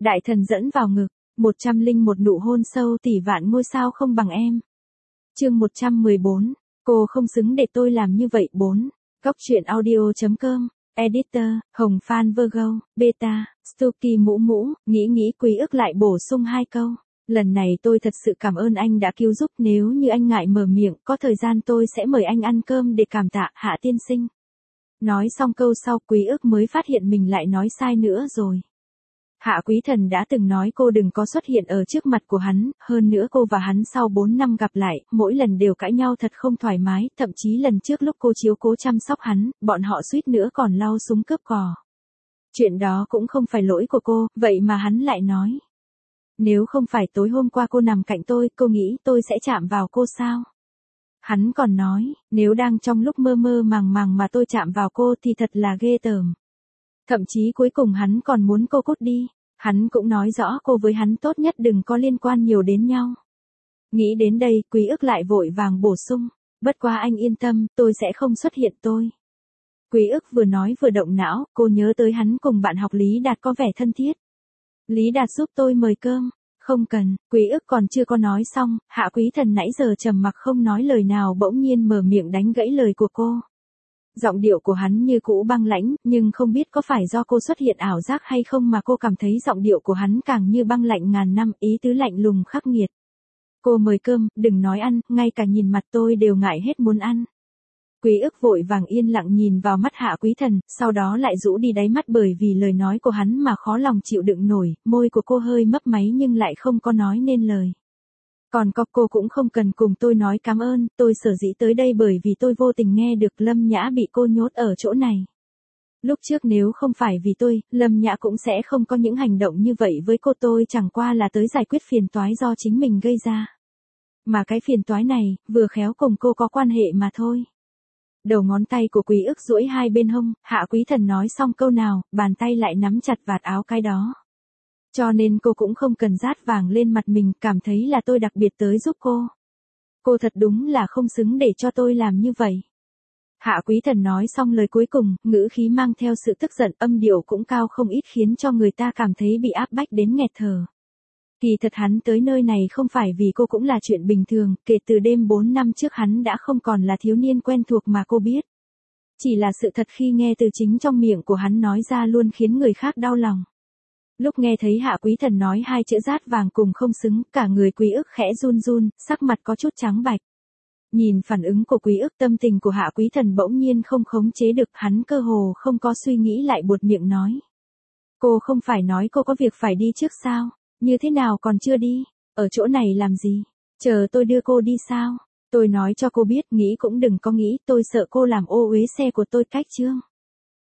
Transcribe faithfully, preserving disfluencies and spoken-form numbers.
Đại thần dẫn vào ngực, một trăm linh một nụ hôn sâu tỷ vạn ngôi sao không bằng em. Chương một trăm mười bốn, cô không xứng để tôi làm như vậy. Bốn. Góc truyện audio.com, Editor, Hồng Phan Virgo, Beta, Stucky mũ mũ, nghĩ nghĩ Quý Ức lại bổ sung hai câu. Lần này tôi thật sự cảm ơn anh đã cứu giúp, nếu như anh ngại mở miệng, có thời gian tôi sẽ mời anh ăn cơm để cảm tạ, Hạ tiên sinh. Nói xong câu sau, Quý Ức mới phát hiện mình lại nói sai nữa rồi. Hạ Quý Thần đã từng nói cô đừng có xuất hiện ở trước mặt của hắn, hơn nữa cô và hắn sau bốn năm gặp lại, mỗi lần đều cãi nhau thật không thoải mái, thậm chí lần trước lúc cô chiếu cố chăm sóc hắn, bọn họ suýt nữa còn lau súng cướp cò. Chuyện đó cũng không phải lỗi của cô, vậy mà hắn lại nói. Nếu không phải tối hôm qua cô nằm cạnh tôi, cô nghĩ tôi sẽ chạm vào cô sao? Hắn còn nói, nếu đang trong lúc mơ mơ màng màng mà tôi chạm vào cô thì thật là ghê tởm. Thậm chí cuối cùng hắn còn muốn cô cút đi. Hắn cũng nói rõ cô với hắn tốt nhất đừng có liên quan nhiều đến nhau. Nghĩ đến đây, Quý Ức lại vội vàng bổ sung. Bất quá anh yên tâm, tôi sẽ không xuất hiện tôi. Quý Ức vừa nói vừa động não, cô nhớ tới hắn cùng bạn học Lý Đạt có vẻ thân thiết. Lý Đạt giúp tôi mời cơm. Không cần, Quý Ức còn chưa có nói xong, Hạ Quý Thần nãy giờ trầm mặc không nói lời nào bỗng nhiên mở miệng đánh gãy lời của cô. Giọng điệu của hắn như cũ băng lãnh, nhưng không biết có phải do cô xuất hiện ảo giác hay không mà cô cảm thấy giọng điệu của hắn càng như băng lạnh ngàn năm, ý tứ lạnh lùng khắc nghiệt. Cô mời cơm, đừng nói ăn, ngay cả nhìn mặt tôi đều ngại hết muốn ăn. Quý Ức vội vàng yên lặng nhìn vào mắt Hạ Quý Thần, sau đó lại rũ đi đáy mắt bởi vì lời nói của hắn mà khó lòng chịu đựng nổi, môi của cô hơi mấp máy nhưng lại không có nói nên lời. Còn có cô cũng không cần cùng tôi nói cảm ơn, tôi sở dĩ tới đây bởi vì tôi vô tình nghe được Lâm Nhã bị cô nhốt ở chỗ này. Lúc trước nếu không phải vì tôi, Lâm Nhã cũng sẽ không có những hành động như vậy với cô, tôi chẳng qua là tới giải quyết phiền toái do chính mình gây ra. Mà cái phiền toái này, vừa khéo cùng cô có quan hệ mà thôi. Đầu ngón tay của Quý Ức duỗi hai bên hông, Hạ Quý Thần nói xong câu nào, bàn tay lại nắm chặt vạt áo cái đó. Cho nên cô cũng không cần rát vàng lên mặt mình, cảm thấy là tôi đặc biệt tới giúp cô. Cô thật đúng là không xứng để cho tôi làm như vậy. Hạ Quý Thần nói xong lời cuối cùng, ngữ khí mang theo sự tức giận, âm điệu cũng cao không ít khiến cho người ta cảm thấy bị áp bách đến nghẹt thở. Kỳ thật hắn tới nơi này không phải vì cô cũng là chuyện bình thường, kể từ đêm bốn năm trước hắn đã không còn là thiếu niên quen thuộc mà cô biết. Chỉ là sự thật khi nghe từ chính trong miệng của hắn nói ra luôn khiến người khác đau lòng. Lúc nghe thấy Hạ Quý Thần nói hai chữ rát vàng cùng không xứng, cả người Quý Ức khẽ run run, sắc mặt có chút trắng bạch. Nhìn phản ứng của Quý Ức, tâm tình của Hạ Quý Thần bỗng nhiên không khống chế được, hắn cơ hồ không có suy nghĩ lại buột miệng nói. Cô không phải nói cô có việc phải đi trước sao? Như thế nào còn chưa đi? Ở chỗ này làm gì? Chờ tôi đưa cô đi sao? Tôi nói cho cô biết, nghĩ cũng đừng có nghĩ, tôi sợ cô làm ô uế xe của tôi cách chương.